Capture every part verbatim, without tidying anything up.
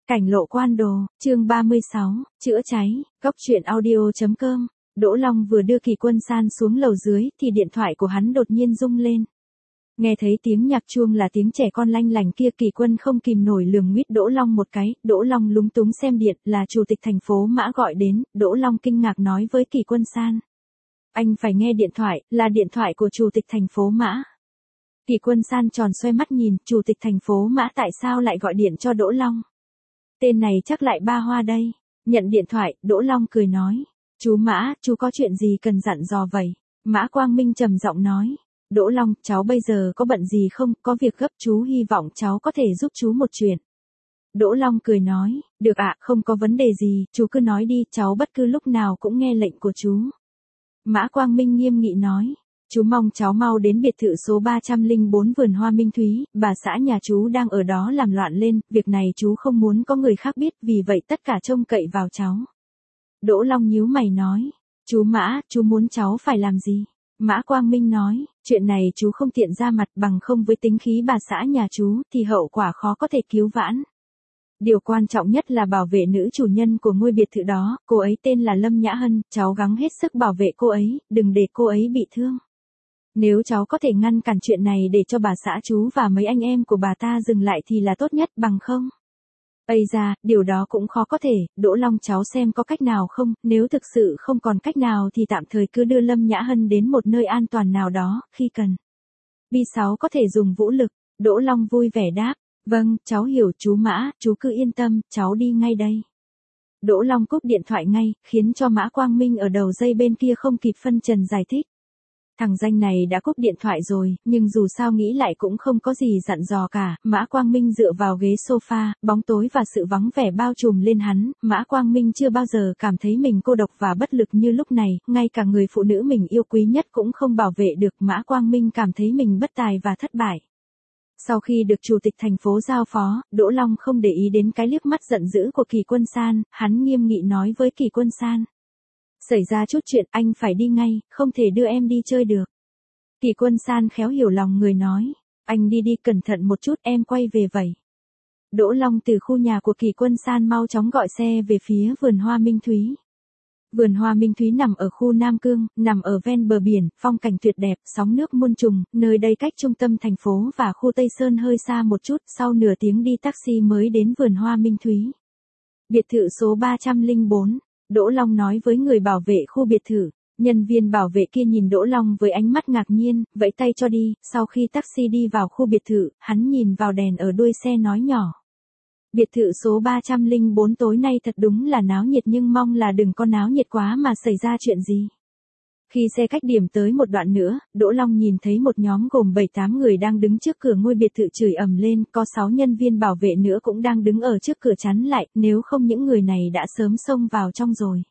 Cảnh lộ quan đồ, chương ba mươi sáu, chữa cháy, góc truyện audio.com. Đỗ Long vừa đưa Kỳ Quân San xuống lầu dưới thì điện thoại của hắn đột nhiên rung lên. Nghe thấy tiếng nhạc chuông là tiếng trẻ con lanh lành kia, Kỳ Quân không kìm nổi lườm nguýt Đỗ Long một cái. Đỗ Long lúng túng xem điện, là chủ tịch thành phố Mã gọi đến. Đỗ Long kinh ngạc nói với Kỳ Quân San: anh phải nghe điện thoại, là điện thoại của chủ tịch thành phố Mã. Kỳ Quân San tròn xoay mắt nhìn, chủ tịch thành phố Mã tại sao lại gọi điện cho Đỗ Long? Tên này chắc lại ba hoa đây. Nhận điện thoại, Đỗ Long cười nói: chú Mã, chú có chuyện gì cần dặn dò vậy? Mã Quang Minh trầm giọng nói: Đỗ Long, cháu bây giờ có bận gì không? Có việc gấp, chú hy vọng cháu có thể giúp chú một chuyện. Đỗ Long cười nói: được ạ, không có vấn đề gì, chú cứ nói đi, cháu bất cứ lúc nào cũng nghe lệnh của chú. Mã Quang Minh nghiêm nghị nói: chú mong cháu mau đến biệt thự số ba trăm lẻ bốn vườn hoa Minh Thúy, bà xã nhà chú đang ở đó làm loạn lên, việc này chú không muốn có người khác biết, vì vậy tất cả trông cậy vào cháu. Đỗ Long nhíu mày nói: chú Mã, chú muốn cháu phải làm gì? Mã Quang Minh nói: chuyện này chú không tiện ra mặt, bằng không với tính khí bà xã nhà chú thì hậu quả khó có thể cứu vãn. Điều quan trọng nhất là bảo vệ nữ chủ nhân của ngôi biệt thự đó, cô ấy tên là Lâm Nhã Hân, cháu gắng hết sức bảo vệ cô ấy, đừng để cô ấy bị thương. Nếu cháu có thể ngăn cản chuyện này để cho bà xã chú và mấy anh em của bà ta dừng lại thì là tốt nhất, bằng không? Ây da, điều đó cũng khó có thể, Đỗ Long cháu xem có cách nào không, nếu thực sự không còn cách nào thì tạm thời cứ đưa Lâm Nhã Hân đến một nơi an toàn nào đó, khi cần. Bi sáu có thể dùng vũ lực, Đỗ Long vui vẻ đáp: vâng, cháu hiểu chú Mã, chú cứ yên tâm, cháu đi ngay đây. Đỗ Long cúp điện thoại ngay, khiến cho Mã Quang Minh ở đầu dây bên kia không kịp phân trần giải thích. Thằng danh này đã cúp điện thoại rồi, nhưng dù sao nghĩ lại cũng không có gì dặn dò cả. Mã Quang Minh dựa vào ghế sofa, bóng tối và sự vắng vẻ bao trùm lên hắn. Mã Quang Minh chưa bao giờ cảm thấy mình cô độc và bất lực như lúc này, ngay cả người phụ nữ mình yêu quý nhất cũng không bảo vệ được. Mã Quang Minh cảm thấy mình bất tài và thất bại. Sau khi được chủ tịch thành phố giao phó, Đỗ Long không để ý đến cái liếc mắt giận dữ của Kỳ Quân San, hắn nghiêm nghị nói với Kỳ Quân San: xảy ra chút chuyện, anh phải đi ngay, không thể đưa em đi chơi được. Kỳ Quân San khéo hiểu lòng người nói: anh đi đi, cẩn thận một chút, em quay về vậy. Đỗ Long từ khu nhà của Kỳ Quân San mau chóng gọi xe về phía vườn hoa Minh Thúy. Vườn hoa Minh Thúy nằm ở khu Nam Cương, nằm ở ven bờ biển, phong cảnh tuyệt đẹp, sóng nước muôn trùng, nơi đây cách trung tâm thành phố và khu Tây Sơn hơi xa một chút, sau nửa tiếng đi taxi mới đến vườn hoa Minh Thúy. Biệt thự số ba trăm lẻ bốn, Đỗ Long nói với người bảo vệ khu biệt thự. Nhân viên bảo vệ kia nhìn Đỗ Long với ánh mắt ngạc nhiên, vẫy tay cho đi. Sau khi taxi đi vào khu biệt thự, hắn nhìn vào đèn ở đuôi xe nói nhỏ: biệt thự số ba trăm lẻ bốn tối nay thật đúng là náo nhiệt, nhưng mong là đừng có náo nhiệt quá mà xảy ra chuyện gì. Khi xe cách điểm tới một đoạn nữa, Đỗ Long nhìn thấy một nhóm gồm bảy tám người đang đứng trước cửa ngôi biệt thự chửi ầm lên, có sáu nhân viên bảo vệ nữa cũng đang đứng ở trước cửa chắn lại, nếu không những người này đã sớm xông vào trong rồi.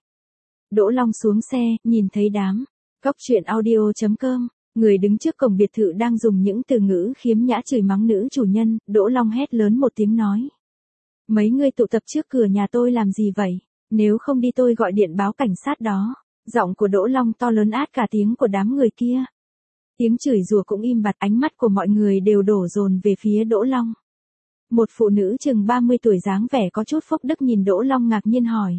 Đỗ Long xuống xe, nhìn thấy đám góc truyện audio.com, người đứng trước cổng biệt thự đang dùng những từ ngữ khiếm nhã chửi mắng nữ chủ nhân. Đỗ Long hét lớn một tiếng nói: mấy người tụ tập trước cửa nhà tôi làm gì vậy? Nếu không đi tôi gọi điện báo cảnh sát đó. Giọng của Đỗ Long to lớn át cả tiếng của đám người kia. Tiếng chửi rủa cũng im bặt, ánh mắt của mọi người đều đổ dồn về phía Đỗ Long. Một phụ nữ chừng ba mươi tuổi dáng vẻ có chút phúc đức nhìn Đỗ Long ngạc nhiên hỏi: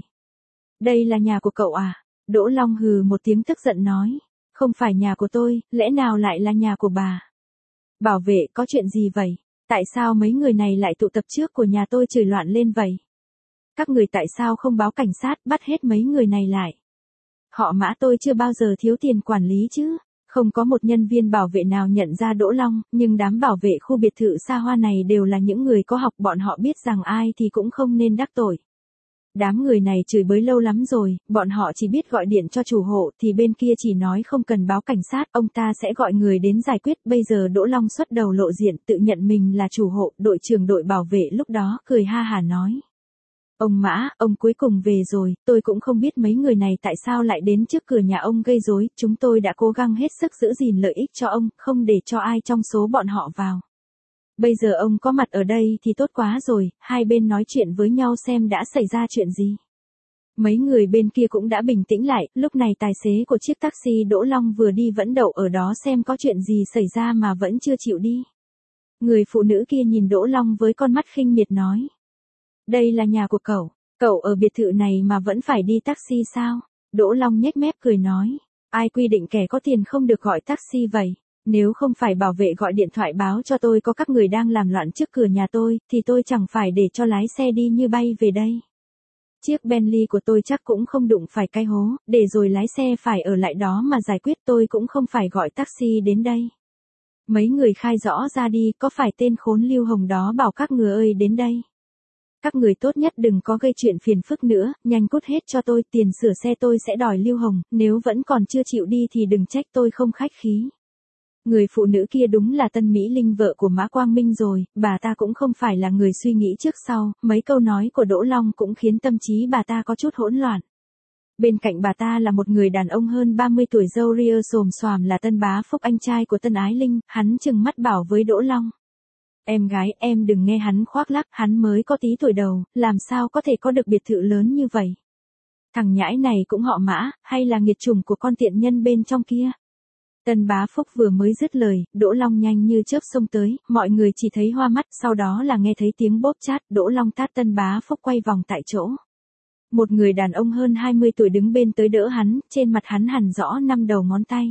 đây là nhà của cậu à? Đỗ Long hừ một tiếng tức giận nói: không phải nhà của tôi, lẽ nào lại là nhà của bà? Bảo vệ, có chuyện gì vậy? Tại sao mấy người này lại tụ tập trước của nhà tôi chửi loạn lên vậy? Các người tại sao không báo cảnh sát, bắt hết mấy người này lại? Họ Mã tôi chưa bao giờ thiếu tiền quản lý chứ. Không có một nhân viên bảo vệ nào nhận ra Đỗ Long, nhưng đám bảo vệ khu biệt thự xa hoa này đều là những người có học, bọn họ biết rằng ai thì cũng không nên đắc tội. Đám người này chửi bới lâu lắm rồi, bọn họ chỉ biết gọi điện cho chủ hộ, thì bên kia chỉ nói không cần báo cảnh sát, ông ta sẽ gọi người đến giải quyết. Bây giờ Đỗ Long xuất đầu lộ diện, tự nhận mình là chủ hộ. Đội trưởng đội bảo vệ lúc đó cười ha hả nói: ông Mã, ông cuối cùng về rồi, tôi cũng không biết mấy người này tại sao lại đến trước cửa nhà ông gây rối, chúng tôi đã cố gắng hết sức giữ gìn lợi ích cho ông, không để cho ai trong số bọn họ vào. Bây giờ ông có mặt ở đây thì tốt quá rồi, hai bên nói chuyện với nhau xem đã xảy ra chuyện gì. Mấy người bên kia cũng đã bình tĩnh lại, lúc này tài xế của chiếc taxi Đỗ Long vừa đi vẫn đậu ở đó xem có chuyện gì xảy ra mà vẫn chưa chịu đi. Người phụ nữ kia nhìn Đỗ Long với con mắt khinh miệt nói: Đây là nhà của cậu, cậu ở biệt thự này mà vẫn phải đi taxi sao? Đỗ Long nhếch mép cười nói, ai quy định kẻ có tiền không được gọi taxi vậy? Nếu không phải bảo vệ gọi điện thoại báo cho tôi có các người đang làm loạn trước cửa nhà tôi, thì tôi chẳng phải để cho lái xe đi như bay về đây. Chiếc Bentley của tôi chắc cũng không đụng phải cái hố, để rồi lái xe phải ở lại đó mà giải quyết, tôi cũng không phải gọi taxi đến đây. Mấy người khai rõ ra đi, có phải tên khốn Lưu Hồng đó bảo các người ơi đến đây? Các người tốt nhất đừng có gây chuyện phiền phức nữa, nhanh cút hết cho tôi, tiền sửa xe tôi sẽ đòi Lưu Hồng, nếu vẫn còn chưa chịu đi thì đừng trách tôi không khách khí. Người phụ nữ kia đúng là Tân Mỹ Linh vợ của Mã Quang Minh rồi, bà ta cũng không phải là người suy nghĩ trước sau, mấy câu nói của Đỗ Long cũng khiến tâm trí bà ta có chút hỗn loạn. Bên cạnh bà ta là một người đàn ông hơn ba mươi tuổi râu ria xồm xoàm là Tân Bá Phúc, anh trai của Tân Ái Linh, hắn trừng mắt bảo với Đỗ Long. Em gái, em đừng nghe hắn khoác lác, hắn mới có tí tuổi đầu, làm sao có thể có được biệt thự lớn như vậy. Thằng nhãi này cũng họ Mã, hay là nghiệt chủng của con tiện nhân bên trong kia. Tân Bá Phúc vừa mới dứt lời, Đỗ Long nhanh như chớp xông tới, mọi người chỉ thấy hoa mắt, sau đó là nghe thấy tiếng bóp chát, Đỗ Long tát Tân Bá Phúc quay vòng tại chỗ. Một người đàn ông hơn hai mươi tuổi đứng bên tới đỡ hắn, trên mặt hắn hằn rõ năm đầu ngón tay.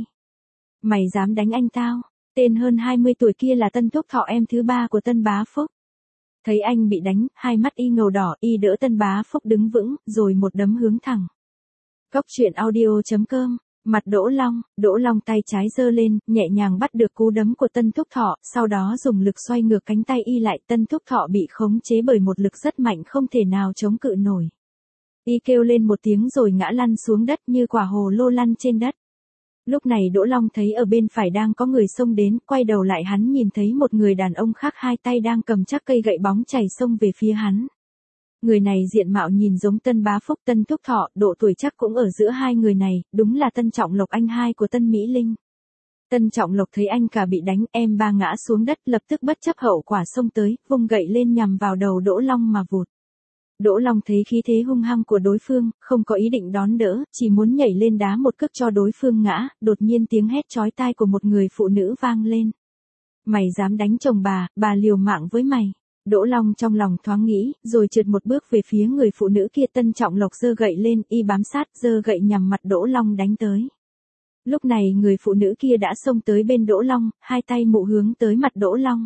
Mày dám đánh anh tao? Tên hơn hai mươi tuổi kia là Tân Thúc Thọ, em thứ ba của Tân Bá Phúc. Thấy anh bị đánh, hai mắt y ngầu đỏ, y đỡ Tân Bá Phúc đứng vững, rồi một đấm hướng thẳng. Góc truyện audio chấm com. Mặt Đỗ Long, Đỗ Long tay trái giơ lên, nhẹ nhàng bắt được cú đấm của Tân Thúc Thọ, sau đó dùng lực xoay ngược cánh tay y lại, Tân Thúc Thọ bị khống chế bởi một lực rất mạnh không thể nào chống cự nổi. Y kêu lên một tiếng rồi ngã lăn xuống đất như quả hồ lô lăn trên đất. Lúc này Đỗ Long thấy ở bên phải đang có người xông đến, quay đầu lại hắn nhìn thấy một người đàn ông khác hai tay đang cầm chắc cây gậy bóng chày xông về phía hắn. Người này diện mạo nhìn giống Tân Bá Phúc, Tân Thúc Thọ, độ tuổi chắc cũng ở giữa hai người này, đúng là Tân Trọng Lộc, anh hai của Tân Mỹ Linh. Tân Trọng Lộc thấy anh cả bị đánh, em ba ngã xuống đất, lập tức bất chấp hậu quả xông tới, vung gậy lên nhằm vào đầu Đỗ Long mà vụt. Đỗ Long thấy khí thế hung hăng của đối phương, không có ý định đón đỡ, chỉ muốn nhảy lên đá một cước cho đối phương ngã, đột nhiên tiếng hét chói tai của một người phụ nữ vang lên. Mày dám đánh chồng bà, bà liều mạng với mày. Đỗ Long trong lòng thoáng nghĩ, rồi trượt một bước về phía người phụ nữ kia. Tân Trọng Lộc giơ gậy lên, y bám sát, giơ gậy nhằm mặt Đỗ Long đánh tới. Lúc này người phụ nữ kia đã xông tới bên Đỗ Long, hai tay mụ hướng tới mặt Đỗ Long.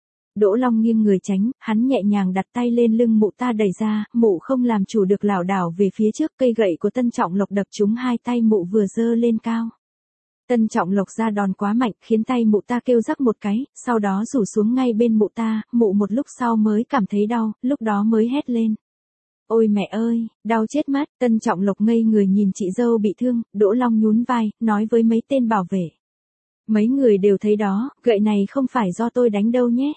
Đỗ Long nghiêng người tránh, hắn nhẹ nhàng đặt tay lên lưng mụ ta đẩy ra, mụ không làm chủ được lảo đảo về phía trước, cây gậy của Tân Trọng Lộc đập trúng hai tay mụ vừa giơ lên cao. Tân Trọng Lộc ra đòn quá mạnh, khiến tay mụ ta kêu rắc một cái, sau đó rủ xuống ngay bên mụ ta, mụ một lúc sau mới cảm thấy đau, lúc đó mới hét lên. Ôi mẹ ơi, đau chết mất. Tân Trọng Lộc ngây người nhìn chị dâu bị thương, Đỗ Long nhún vai, nói với mấy tên bảo vệ. Mấy người đều thấy đó, gậy này không phải do tôi đánh đâu nhé.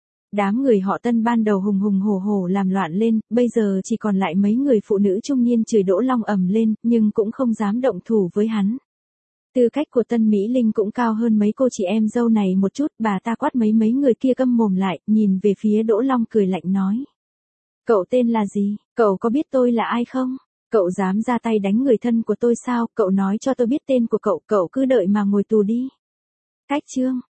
Đám người họ Tân ban đầu hùng hùng hổ hổ làm loạn lên, bây giờ chỉ còn lại mấy người phụ nữ trung niên chửi Đỗ Long ầm lên, nhưng cũng không dám động thủ với hắn. Tư cách của Tân Mỹ Linh cũng cao hơn mấy cô chị em dâu này một chút, bà ta quát mấy mấy người kia câm mồm lại, nhìn về phía Đỗ Long cười lạnh nói. Cậu tên là gì? Cậu có biết tôi là ai không? Cậu dám ra tay đánh người thân của tôi sao? Cậu nói cho tôi biết tên của cậu, cậu cứ đợi mà ngồi tù đi. Cách chương.